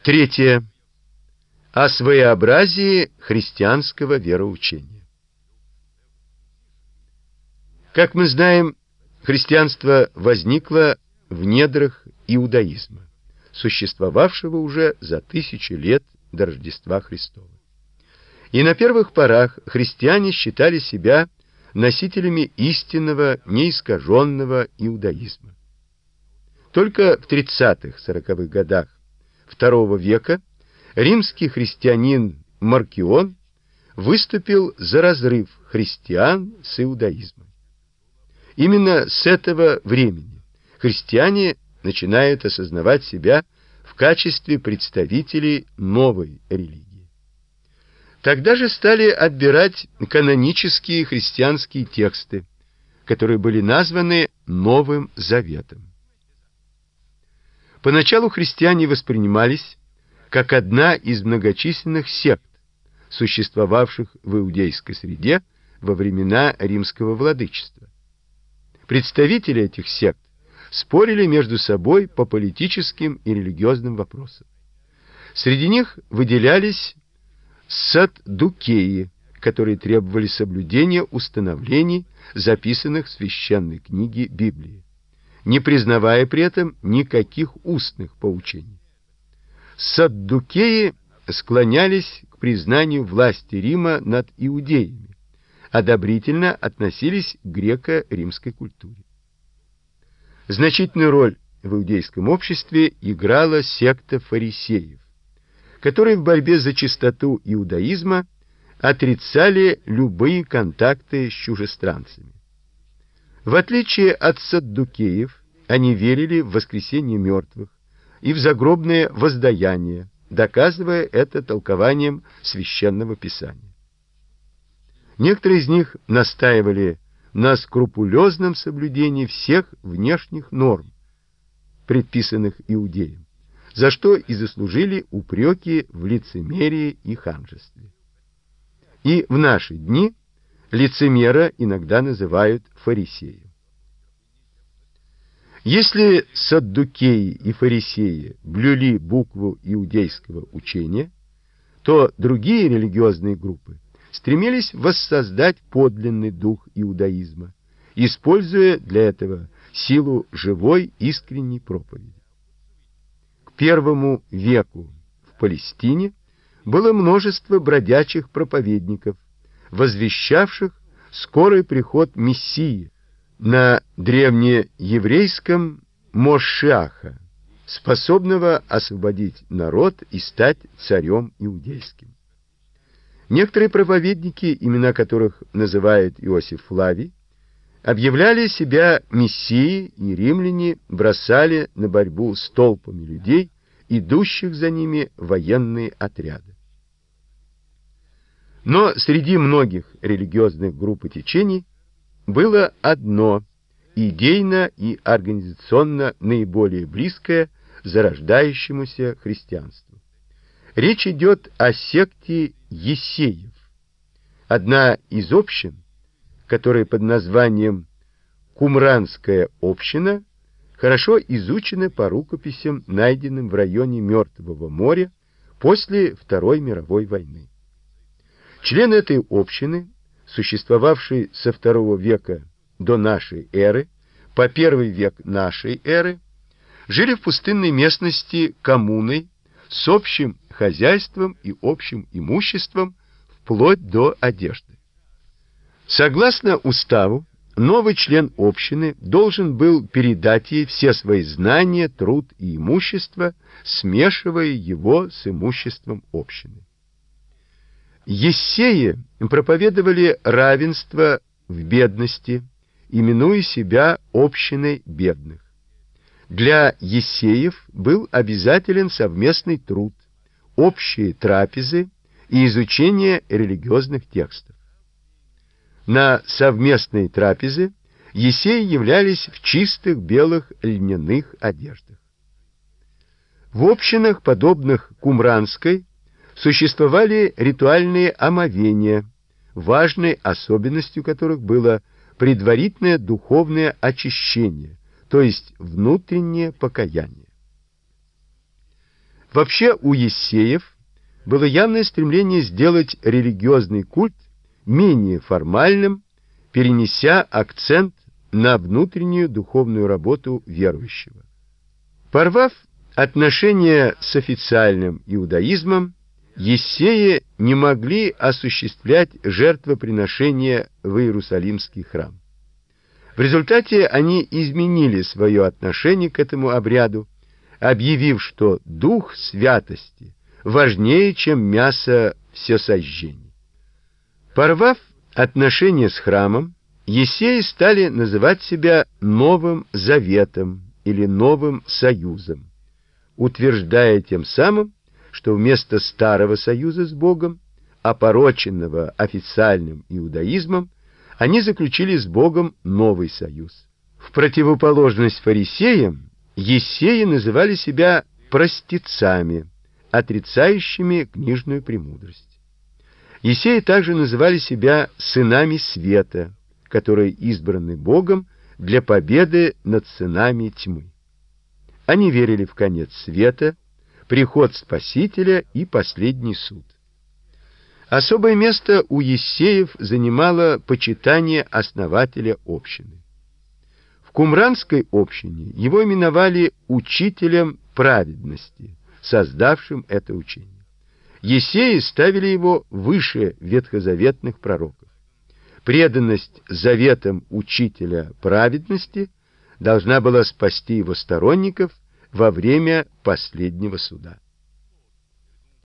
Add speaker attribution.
Speaker 1: Третье. О своеобразии христианского вероучения. Как мы знаем, христианство возникло в недрах иудаизма, существовавшего уже за 1000 лет до Рождества Христова. И на первых порах христиане считали себя носителями истинного, неискаженного иудаизма. Только в 30-40-х годах II века римский христианин Маркион выступил за разрыв христиан с иудаизмом. Именно с этого времени христиане начинают осознавать себя в качестве представителей новой религии. Тогда же стали отбирать канонические христианские тексты, которые были названы Новым Заветом. Поначалу христиане воспринимались как одна из многочисленных сект, существовавших в иудейской среде во времена римского владычества. Представители этих сект спорили между собой по политическим и религиозным вопросам. Среди них выделялись саддукеи, которые требовали соблюдения установлений, записанных в священной книге Библии, не признавая при этом никаких устных поучений. Саддукеи склонялись к признанию власти Рима над иудеями, одобрительно относились к греко-римской культуре. Значительную роль в иудейском обществе играла секта фарисеев, которые в борьбе за чистоту иудаизма отрицали любые контакты с чужестранцами. В отличие от саддукеев, они верили в воскресение мертвых и в загробное воздаяние, доказывая это толкованием священного писания. Некоторые из них настаивали на скрупулезном соблюдении всех внешних норм, предписанных иудеям, за что и заслужили упреки в лицемерии и ханжестве. И в наши дни лицемера иногда называют фарисеем. Если саддукеи и фарисеи блюли букву иудейского учения, то другие религиозные группы стремились воссоздать подлинный дух иудаизма, используя для этого силу живой искренней проповеди. К I веку в Палестине было множество бродячих проповедников, возвещавших скорый приход Мессии, на древнееврейском Мошиаха, способного освободить народ и стать царем иудейским. Некоторые проповедники, имена которых называет Иосиф Флавий, объявляли себя мессией, и римляне бросали на борьбу с толпами людей, идущих за ними военные отряды. Но среди многих религиозных групп и течений было одно, идейно и организационно наиболее близкое зарождающемуся христианству. Речь идет о секте Ессеев, одна из общин, которая под названием Кумранская община, хорошо изучена по рукописям, найденным в районе Мертвого моря после Второй мировой войны. Члены этой общины, существовавшей со II века до нашей эры по I век нашей эры, жили в пустынной местности коммуной с общим хозяйством и общим имуществом вплоть до одежды. Согласно уставу, новый член общины должен был передать ей все свои знания, труд и имущество, смешивая его с имуществом общины. Ессеи проповедовали равенство в бедности, именуя себя общиной бедных. Для ессеев был обязателен совместный труд, общие трапезы и изучение религиозных текстов. На совместные трапезы ессеи являлись в чистых белых льняных одеждах. В общинах, подобных Кумранской, существовали ритуальные омовения, важной особенностью которых было предварительное духовное очищение, то есть внутреннее покаяние. Вообще у ессеев было явное стремление сделать религиозный культ менее формальным, перенеся акцент на внутреннюю духовную работу верующего. Порвав отношения с официальным иудаизмом, ессеи не могли осуществлять жертвоприношения в Иерусалимский храм. В результате они изменили свое отношение к этому обряду, объявив, что дух святости важнее, чем мясо всесожжений. Порвав отношения с храмом, ессеи стали называть себя Новым Заветом или Новым Союзом, утверждая тем самым, что вместо старого союза с Богом, опороченного официальным иудаизмом, они заключили с Богом новый союз. В противоположность фарисеям, ессеи называли себя простецами, отрицающими книжную премудрость. Ессеи также называли себя сынами света, которые избраны Богом для победы над сынами тьмы. Они верили в конец света, приход Спасителя и последний суд. Особое место у ессеев занимало почитание основателя общины. В кумранской общине его именовали учителем праведности, создавшим это учение. Ессеи ставили его выше ветхозаветных пророков. Преданность заветам учителя праведности должна была спасти его сторонников во время последнего суда.